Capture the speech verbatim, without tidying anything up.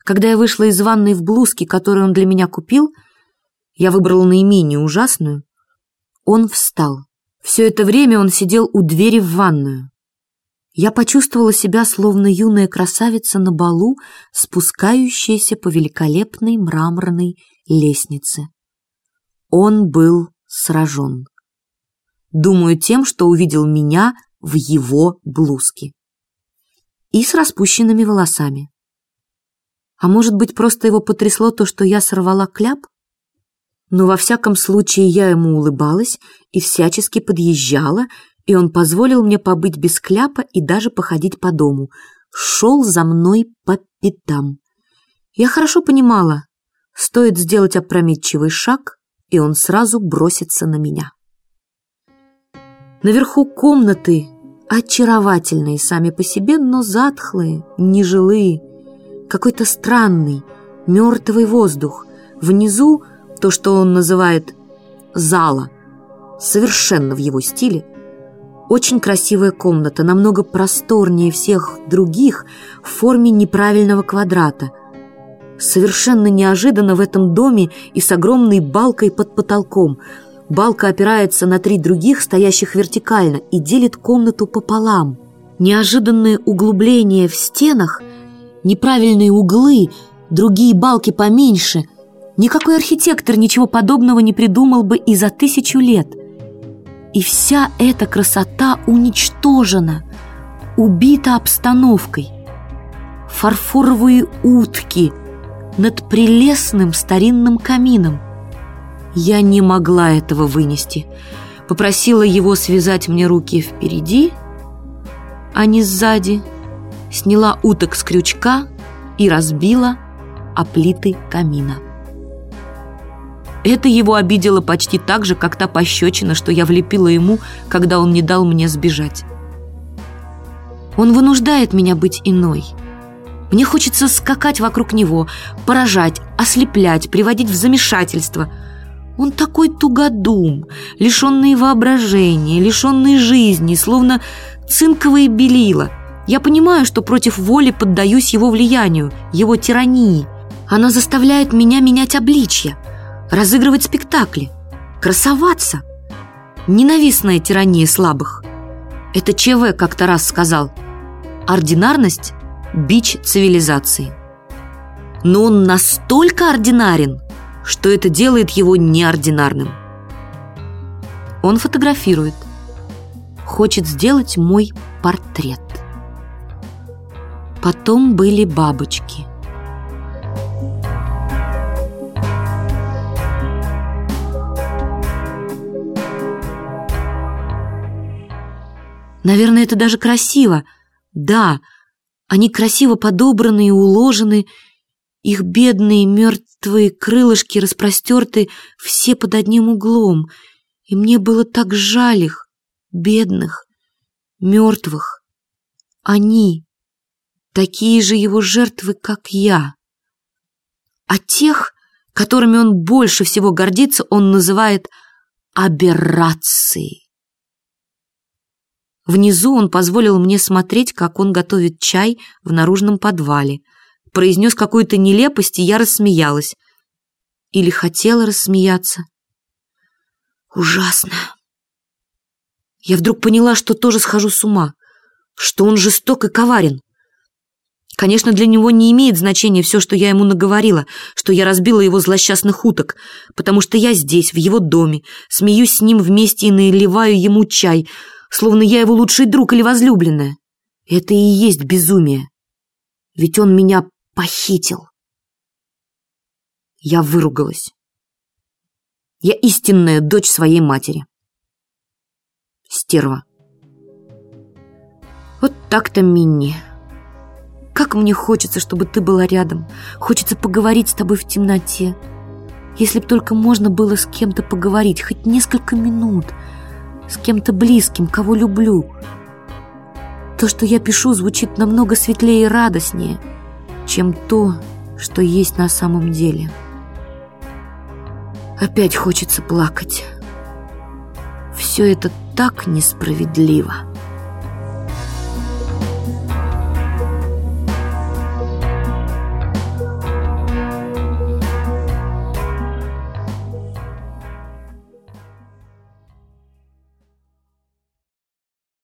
Когда я вышла из ванной в блузке, которую он для меня купил, я выбрала наименее ужасную, он встал. Все это время он сидел у двери в ванную. Я почувствовала себя словно юная красавица на балу, спускающаяся по великолепной мраморной лестнице. Он был сражен. Думаю, тем, что увидел меня в его блузке. И с распущенными волосами. А может быть, просто его потрясло то, что я сорвала кляп? Но во всяком случае я ему улыбалась и всячески подъезжала, и он позволил мне побыть без кляпа и даже походить по дому. Шел за мной по пятам. Я хорошо понимала, стоит сделать опрометчивый шаг, и он сразу бросится на меня. Наверху комнаты очаровательные сами по себе, но затхлые, нежилые, какой-то странный, мертвый воздух. Внизу то, что он называет «зала», совершенно в его стиле. Очень красивая комната, намного просторнее всех других, в форме неправильного квадрата. Совершенно неожиданно в этом доме и с огромной балкой под потолком. Балка опирается на три других, стоящих вертикально, и делит комнату пополам. Неожиданные углубления в стенах, неправильные углы, другие балки поменьше. Никакой архитектор ничего подобного не придумал бы и за тысячу лет. И вся эта красота уничтожена, убита обстановкой. Фарфоровые утки над прелестным старинным камином. Я не могла этого вынести. Попросила его связать мне руки впереди, а не сзади. Сняла уток с крючка и разбила о плиты камина. Это его обидело почти так же, как та пощечина, что я влепила ему, когда он не дал мне сбежать. Он вынуждает меня быть иной. Мне хочется скакать вокруг него, поражать, ослеплять, приводить в замешательство. Он такой тугодум, лишенный воображения, лишенный жизни, словно цинковые белила. Я понимаю, что против воли поддаюсь его влиянию, его тирании. Она заставляет меня менять обличья, разыгрывать спектакли, красоваться. Ненавистная тирания слабых. Это ЧВ как-то раз сказал: ординарность – бич цивилизации. Но он настолько ординарен, что это делает его неординарным. Он фотографирует. Хочет сделать мой портрет. Потом были бабочки. Наверное, это даже красиво. Да, они красиво подобраны и уложены. Их бедные мертвые крылышки распростерты все под одним углом. И мне было так жаль их, бедных, мертвых. Они такие же его жертвы, как я. А тех, которыми он больше всего гордится, он называет аберрацией. Внизу он позволил мне смотреть, как он готовит чай в наружном подвале. Произнес какую-то нелепость, и я рассмеялась. Или хотела рассмеяться. Ужасно. Я вдруг поняла, что тоже схожу с ума, что он жесток и коварен. Конечно, для него не имеет значения все, что я ему наговорила, что я разбила его злосчастных уток, потому что я здесь, в его доме, смеюсь с ним вместе и наливаю ему чай, словно я его лучший друг или возлюбленная. Это и есть безумие. Ведь он меня похитил. Я выругалась. Я истинная дочь своей матери. Стерва. Вот так-то, Минни. Как мне хочется, чтобы ты была рядом. Хочется поговорить с тобой в темноте. Если б только можно было с кем-то поговорить, хоть несколько минут, с кем-то близким, кого люблю. То, что я пишу, звучит намного светлее и радостнее, чем то, что есть на самом деле. Опять хочется плакать. Все это так несправедливо.